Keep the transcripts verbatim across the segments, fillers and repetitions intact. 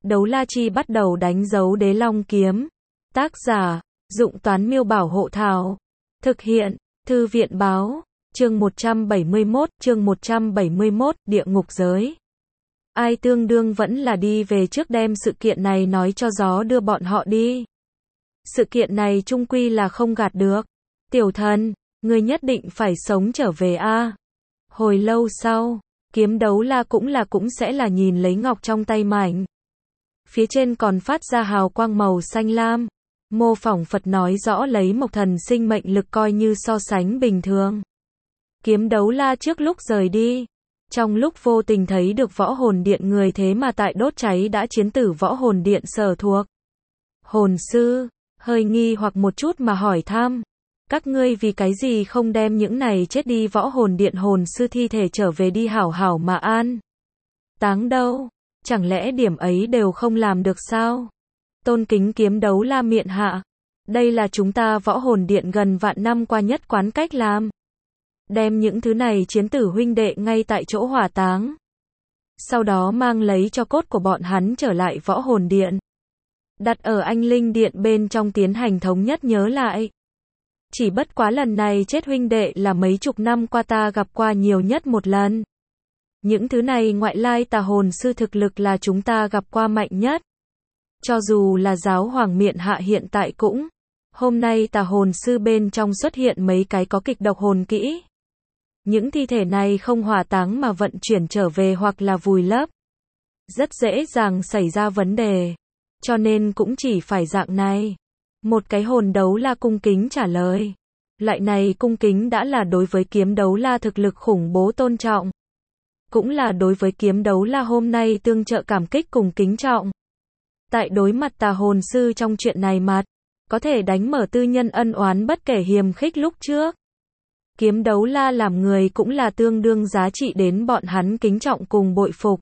Đấu La Chi bắt đầu đánh dấu Đế Long kiếm. Tác giả, Dụng Toán Miêu Bảo Hộ Thảo. Thực hiện, Thư viện Báo. Chương một trăm bảy mươi mốt, chương một trăm bảy mươi mốt, Địa Ngục Giới. Ai tương đương vẫn là đi về trước đem sự kiện này nói cho gió đưa bọn họ đi. Sự kiện này chung quy là không gạt được. Tiểu thần, ngươi nhất định phải sống trở về a. Hồi lâu sau, Kiếm Đấu La cũng là cũng sẽ là nhìn lấy ngọc trong tay mảnh. Phía trên còn phát ra hào quang màu xanh lam. Mô phỏng Phật nói rõ lấy Mộc Thần sinh mệnh lực coi như so sánh bình thường. Kiếm Đấu La trước lúc rời đi, trong lúc vô tình thấy được Võ Hồn Điện người thế mà tại đốt cháy đã chiến tử Võ Hồn Điện sở thuộc. Hồn sư, hơi nghi hoặc một chút mà hỏi thăm. Các ngươi vì cái gì không đem những này chết đi Võ Hồn Điện hồn sư thi thể trở về đi hảo hảo mà an táng đâu? Chẳng lẽ điểm ấy đều không làm được sao? Tôn kính Kiếm Đấu La miệng hạ. Đây là chúng ta Võ Hồn Điện gần vạn năm qua nhất quán cách làm. Đem những thứ này chiến tử huynh đệ ngay tại chỗ hỏa táng. Sau đó mang lấy cho cốt của bọn hắn trở lại Võ Hồn Điện. Đặt ở Anh Linh Điện bên trong tiến hành thống nhất nhớ lại. Chỉ bất quá lần này chết huynh đệ là mấy chục năm qua ta gặp qua nhiều nhất một lần. Những thứ này ngoại lai tà hồn sư thực lực là chúng ta gặp qua mạnh nhất. Cho dù là giáo hoàng miện hạ hiện tại cũng. Hôm nay tà hồn sư bên trong xuất hiện mấy cái có kịch độc hồn kỹ. Những thi thể này không hỏa táng mà vận chuyển trở về hoặc là vùi lấp. Rất dễ dàng xảy ra vấn đề. Cho nên cũng chỉ phải dạng này. Một cái hồn đấu la cung kính trả lời. Loại này cung kính đã là đối với Kiếm Đấu La thực lực khủng bố tôn trọng. Cũng là đối với Kiếm Đấu La hôm nay tương trợ cảm kích cùng kính trọng. Tại đối mặt tà hồn sư trong chuyện này mặt, có thể đánh mở tư nhân ân oán bất kể hiềm khích lúc trước. Kiếm Đấu La làm người cũng là tương đương giá trị đến bọn hắn kính trọng cùng bội phục.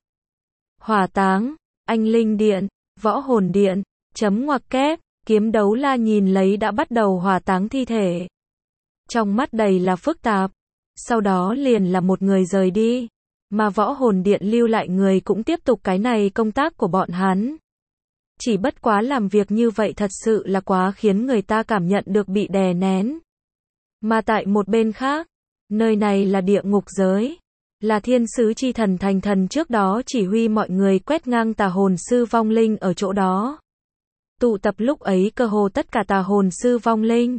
Hỏa táng, Anh Linh Điện, Võ Hồn Điện, chấm ngoặc kép, Kiếm Đấu La nhìn lấy đã bắt đầu hỏa táng thi thể. Trong mắt đầy là phức tạp. Sau đó liền là một người rời đi. Mà Võ Hồn Điện lưu lại người cũng tiếp tục cái này công tác của bọn hắn. Chỉ bất quá làm việc như vậy thật sự là quá khiến người ta cảm nhận được bị đè nén. Mà tại một bên khác, nơi này là địa ngục giới. Là thiên sứ chi thần thành thần trước đó chỉ huy mọi người quét ngang tà hồn sư vong linh ở chỗ đó. Tụ tập lúc ấy cơ hồ tất cả tà hồn sư vong linh.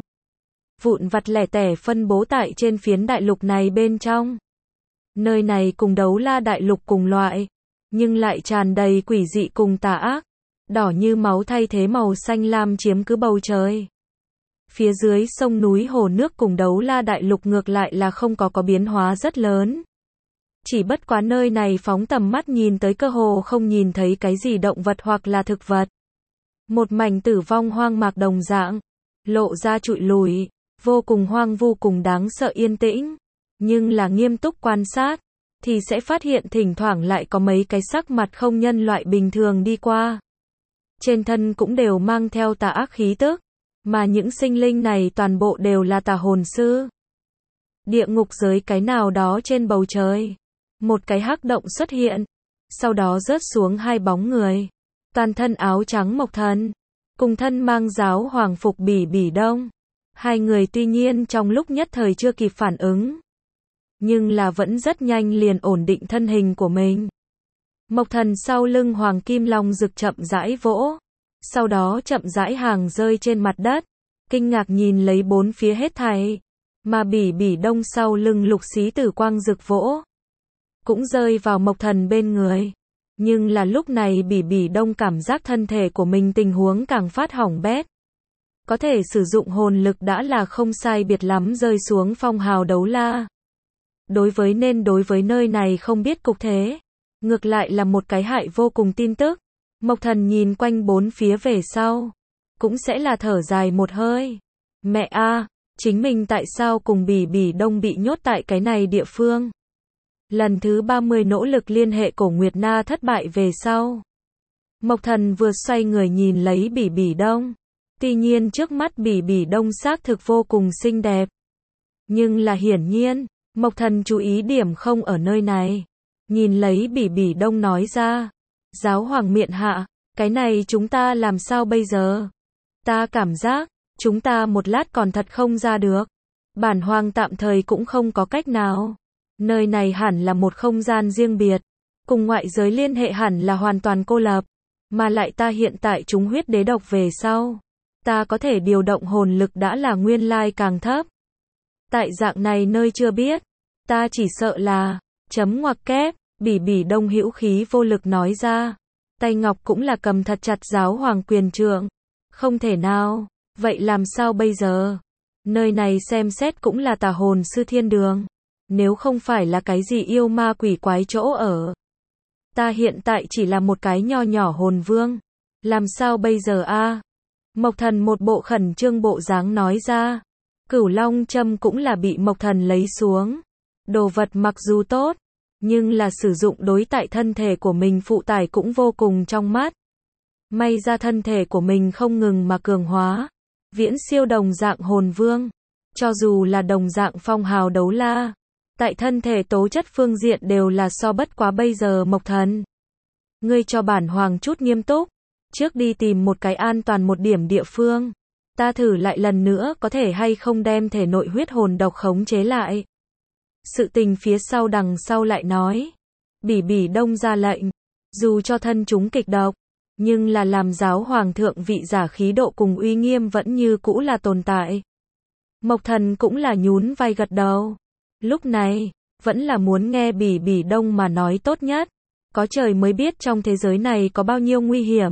Vụn vặt lẻ tẻ phân bố tại trên phiến đại lục này bên trong. Nơi này cùng Đấu La đại lục cùng loại, nhưng lại tràn đầy quỷ dị cùng tà ác. Đỏ như máu thay thế màu xanh lam chiếm cứ bầu trời. Phía dưới sông núi hồ nước cùng Đấu La đại lục ngược lại là không có có biến hóa rất lớn. Chỉ bất quá nơi này phóng tầm mắt nhìn tới cơ hồ không nhìn thấy cái gì động vật hoặc là thực vật. Một mảnh tử vong hoang mạc đồng dạng, lộ ra trụi lùi, vô cùng hoang vu cùng đáng sợ yên tĩnh. Nhưng là nghiêm túc quan sát, thì sẽ phát hiện thỉnh thoảng lại có mấy cái sắc mặt không nhân loại bình thường đi qua. Trên thân cũng đều mang theo tà ác khí tức, mà những sinh linh này toàn bộ đều là tà hồn sư. Địa ngục giới cái nào đó trên bầu trời, một cái hắc động xuất hiện, sau đó rớt xuống hai bóng người. Toàn thân áo trắng Mộc Thần, cùng thân mang giáo hoàng phục Bỉ Bỉ Đông. Hai người tuy nhiên trong lúc nhất thời chưa kịp phản ứng, nhưng là vẫn rất nhanh liền ổn định thân hình của mình. Mộc Thần sau lưng hoàng kim long rực chậm rãi vỗ, sau đó chậm rãi hàng rơi trên mặt đất, kinh ngạc nhìn lấy bốn phía hết thảy, mà Bỉ Bỉ Đông sau lưng lục xí tử quang rực vỗ, cũng rơi vào Mộc Thần bên người. Nhưng là lúc này Bỉ Bỉ Đông cảm giác thân thể của mình tình huống càng phát hỏng bét. Có thể sử dụng hồn lực đã là không sai biệt lắm rơi xuống phong hào Đấu La. Đối với nên đối với nơi này không biết cục thế. Ngược lại là một cái hại vô cùng tin tức. Mộc Thần nhìn quanh bốn phía về sau. Cũng sẽ là thở dài một hơi. Mẹ a, chính mình tại sao cùng Bỉ Bỉ Đông bị nhốt tại cái này địa phương. Lần thứ ba mươi nỗ lực liên hệ Cổ Nguyệt Na thất bại về sau. Mộc Thần vừa xoay người nhìn lấy Bỉ Bỉ Đông. Tuy nhiên trước mắt Bỉ Bỉ Đông xác thực vô cùng xinh đẹp. Nhưng là hiển nhiên, Mộc Thần chú ý điểm không ở nơi này. Nhìn lấy Bỉ Bỉ Đông nói ra. Giáo hoàng miện hạ, Cái này chúng ta làm sao bây giờ? Ta cảm giác, chúng ta một lát còn thật không ra được. Bản Hoàng tạm thời cũng không có cách nào. Nơi này hẳn là một không gian riêng biệt. Cùng ngoại giới liên hệ hẳn là hoàn toàn cô lập. Mà lại ta hiện tại trúng huyết đế độc về sau. Ta có thể điều động hồn lực đã là nguyên lai càng thấp. Tại dạng này nơi chưa biết. Ta chỉ sợ là, chấm ngoặc kép, Bỉ Bỉ Đông hữu khí vô lực nói ra. Tay ngọc cũng là cầm thật chặt giáo hoàng quyền trượng. Không thể nào, vậy làm sao bây giờ? Nơi này xem xét cũng là tà hồn sư thiên đường. Nếu không phải là cái gì yêu ma quỷ quái chỗ ở. Ta hiện tại chỉ là một cái nho nhỏ hồn vương. Làm sao bây giờ a? Mộc Thần một bộ khẩn trương bộ dáng nói ra. Cửu Long châm cũng là bị Mộc Thần lấy xuống. Đồ vật mặc dù tốt, nhưng là sử dụng đối tại thân thể của mình phụ tải cũng vô cùng trong mắt. May ra thân thể của mình không ngừng mà cường hóa. Viễn siêu đồng dạng hồn vương. Cho dù là đồng dạng phong hào đấu la. Tại thân thể tố chất phương diện đều là so bất quá bây giờ Mộc Thần. Ngươi cho bản Hoàng chút nghiêm túc. Trước đi tìm một cái an toàn một điểm địa phương. Ta thử lại lần nữa có thể hay không đem thể nội huyết hồn độc khống chế lại. Sự tình phía sau đằng sau lại nói. Bỉ Bỉ Đông ra lệnh. Dù cho thân chúng kịch độc. Nhưng là làm giáo hoàng thượng vị giả khí độ cùng uy nghiêm vẫn như cũ là tồn tại. Mộc Thần cũng là nhún vai gật đầu. Lúc này, vẫn là muốn nghe Bỉ Bỉ Đông mà nói tốt nhất. Có trời mới biết trong thế giới này có bao nhiêu nguy hiểm.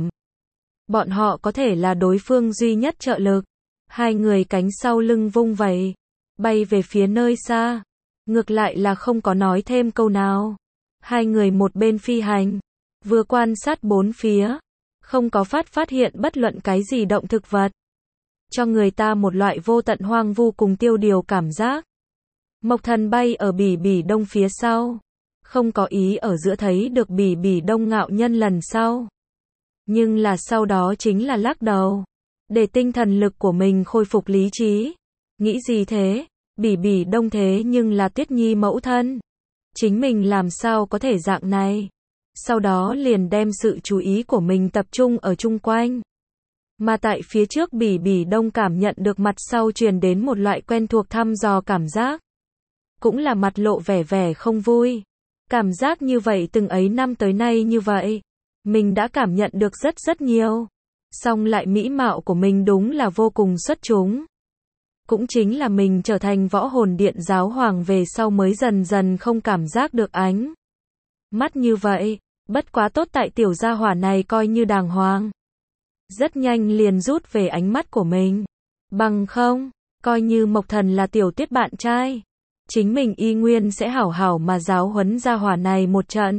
Bọn họ có thể là đối phương duy nhất trợ lực. Hai người cánh sau lưng vung vẩy, bay về phía nơi xa. Ngược lại là không có nói thêm câu nào. Hai người một bên phi hành, vừa quan sát bốn phía. Không có phát phát hiện bất luận cái gì động thực vật. Cho người ta một loại vô tận hoang vu cùng tiêu điều cảm giác. Mộc Thần bay ở Bỉ Bỉ Đông phía sau. Không có ý ở giữa thấy được Bỉ Bỉ Đông ngạo nhân lần sau. Nhưng là sau đó chính là lắc đầu. Để tinh thần lực của mình khôi phục lý trí. Nghĩ gì thế? Bỉ Bỉ Đông thế nhưng là Tuyết Nhi mẫu thân. Chính mình làm sao có thể dạng này? Sau đó liền đem sự chú ý của mình tập trung ở chung quanh. Mà tại phía trước Bỉ Bỉ Đông cảm nhận được mặt sau truyền đến một loại quen thuộc thăm dò cảm giác. Cũng là mặt lộ vẻ vẻ không vui. Cảm giác như vậy từng ấy năm tới nay như vậy. Mình đã cảm nhận được rất rất nhiều. Song lại mỹ mạo của mình đúng là vô cùng xuất chúng. Cũng chính là mình trở thành võ hồn điện giáo hoàng về sau mới dần dần không cảm giác được ánh mắt như vậy. Bất quá tốt tại tiểu gia hỏa này coi như đàng hoàng. Rất nhanh liền rút về ánh mắt của mình. Bằng không, coi như Mộc Thần là tiểu Tuyết bạn trai. Chính mình y nguyên sẽ hảo hảo mà giáo huấn gia hỏa này một trận.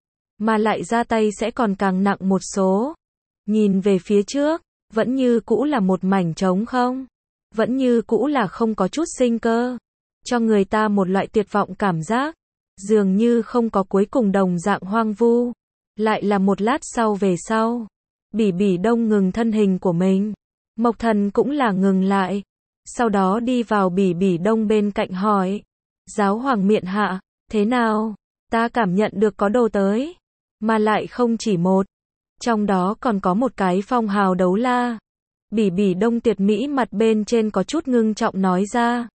Mà lại ra tay sẽ còn càng nặng một số. Nhìn về phía trước, vẫn như cũ là một mảnh trống không. Vẫn như cũ là không có chút sinh cơ. Cho người ta một loại tuyệt vọng cảm giác. Dường như không có cuối cùng đồng dạng hoang vu. Lại là một lát sau về sau. Bỉ Bỉ Đông ngừng thân hình của mình. Mộc Thần cũng là ngừng lại. Sau đó đi vào Bỉ Bỉ Đông bên cạnh hỏi. Giáo hoàng miện hạ, thế nào? Ta cảm nhận được có đồ tới. Mà lại không chỉ một. Trong đó còn có một cái phong hào đấu la. Bỉ Bỉ Đông tuyệt mỹ mặt bên trên có chút ngưng trọng nói ra.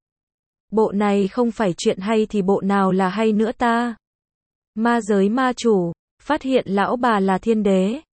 Bộ này không phải chuyện hay thì bộ nào là hay nữa ta? Ma giới ma chủ, phát hiện lão bà là thiên đế.